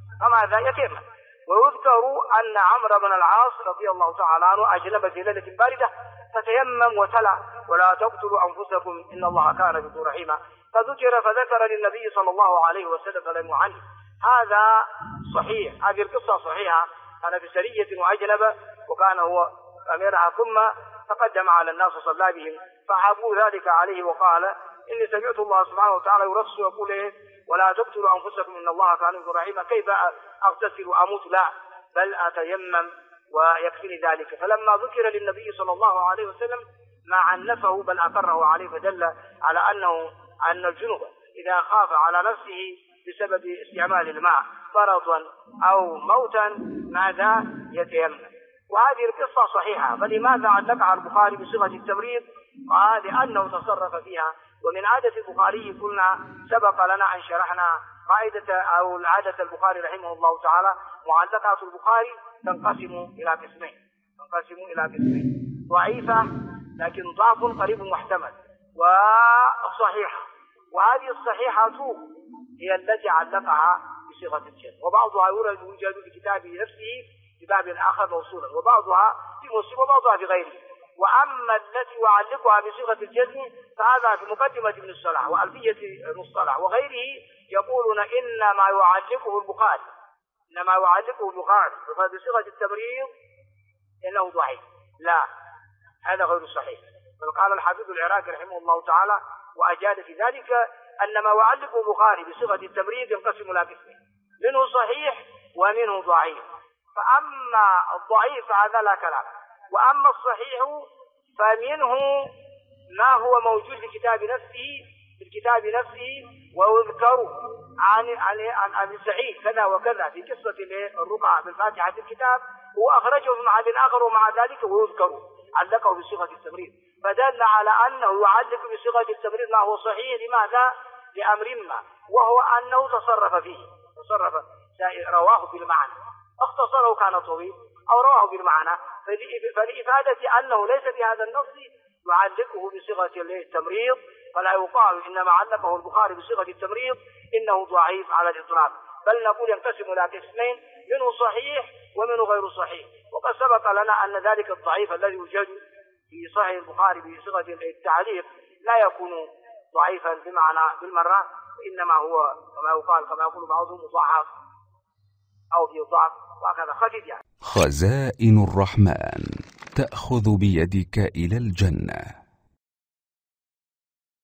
فماذا يتيمم. ويذكر أن عمرو بن العاص رضي الله تعالى عنه أجنب في ليلة باردة فتيمم وتلا ولا تقتلوا أنفسكم إن الله كان بكم رحيما. فذكر للنبي صلى الله عليه وسلم عنه. هذا صحيح، هذه القصة صحيحة. كان في سرية وأجنب وكان هو أميرها، ثم تقدم على الناس وصلى بهم فحابوا ذلك عليه وقال إني سمعت الله سبحانه وتعالى يرص ويقول إيه ولا تقتلوا أنفسكم إن الله كان بكم رحيما. كيف أغتسل وأموت؟ لا، بل أتيمم ويكفيني ذلك. فلما ذكر للنبي صلى الله عليه وسلم ما عنفه بل أقره عليه، فدل على أن الجنوب إذا خاف على نفسه بسبب استعمال الماء مرضا أو موتا ماذا يتيمم. وهذه القصة صحيحة، فلماذا علقها البخاري بصيغة التمريض؟ قال لأنه تصرف فيها. ومن عادة البخاري قلنا سبق لنا أن شرحنا قاعدة أو العادة البخاري رحمه الله تعالى معلقات البخاري تنقسم إلى قسمين، ضعيفة لكن ضعف قريب محتمل، وصحيحة. وهذه الصحيحة هي التي علقها بصيغة الجزم، وبعضها يوجد في كتابه نفسه في باب آخر موصولا، وبعضها في مسلم وبعضها في غيره. وأما التي يعلقها بصيغة الجزم فهذا في مقدمة ابن الصلاح وألفية المصطلح وغيره يقولون إنما يعلقه البخاري بصيغة التمريض إنه ضعيف. لا، هذا غير صحيح. بل قال الحافظ العراقي رحمه الله تعالى وأجاد في ذلك أن ما يعلقه البخاري بصيغة التمريض ينقسم إلى قسمين، منه صحيح ومنه ضعيف. فأما الضعيف هذا لا كلام، وأما الصحيح فمنه ما هو موجود في الكتاب نفسه ويذكر عن أبي سعيد كذا وكذا في قصة الرقعة بالفاتحة في الكتاب، هو أخرجه في محل آخر ومع ذلك ويذكر علقه بصيغة التمريض، فدل على أنه يعلق بصيغة التمريض ما هو صحيح. لماذا؟ لأمر ما، وهو أنه تصرف رواه بالمعنى، اختصره كان طويل أو رواه بالمعنى، فلإفادة أنه ليس في هذا النص يعلقه بصيغة التمريض، فلا يقال إنما علقه البخاري بصيغة التمريض إنه ضعيف على الإطلاق، بل نقول ينقسم إلى قسمين، منه صحيح ومنه غير صحيح. وقد سبق لنا أن ذلك الضعيف الذي يوجد في صحيح البخاري بصيغة التعليق لا يكون ضعيفا بمعنى بالمرة، إنما هو كما يقول بعضهم مضاعف أو في ضعف وهكذا خفيف يعني. خزائن الرحمن تأخذ بيدك إلى الجنة.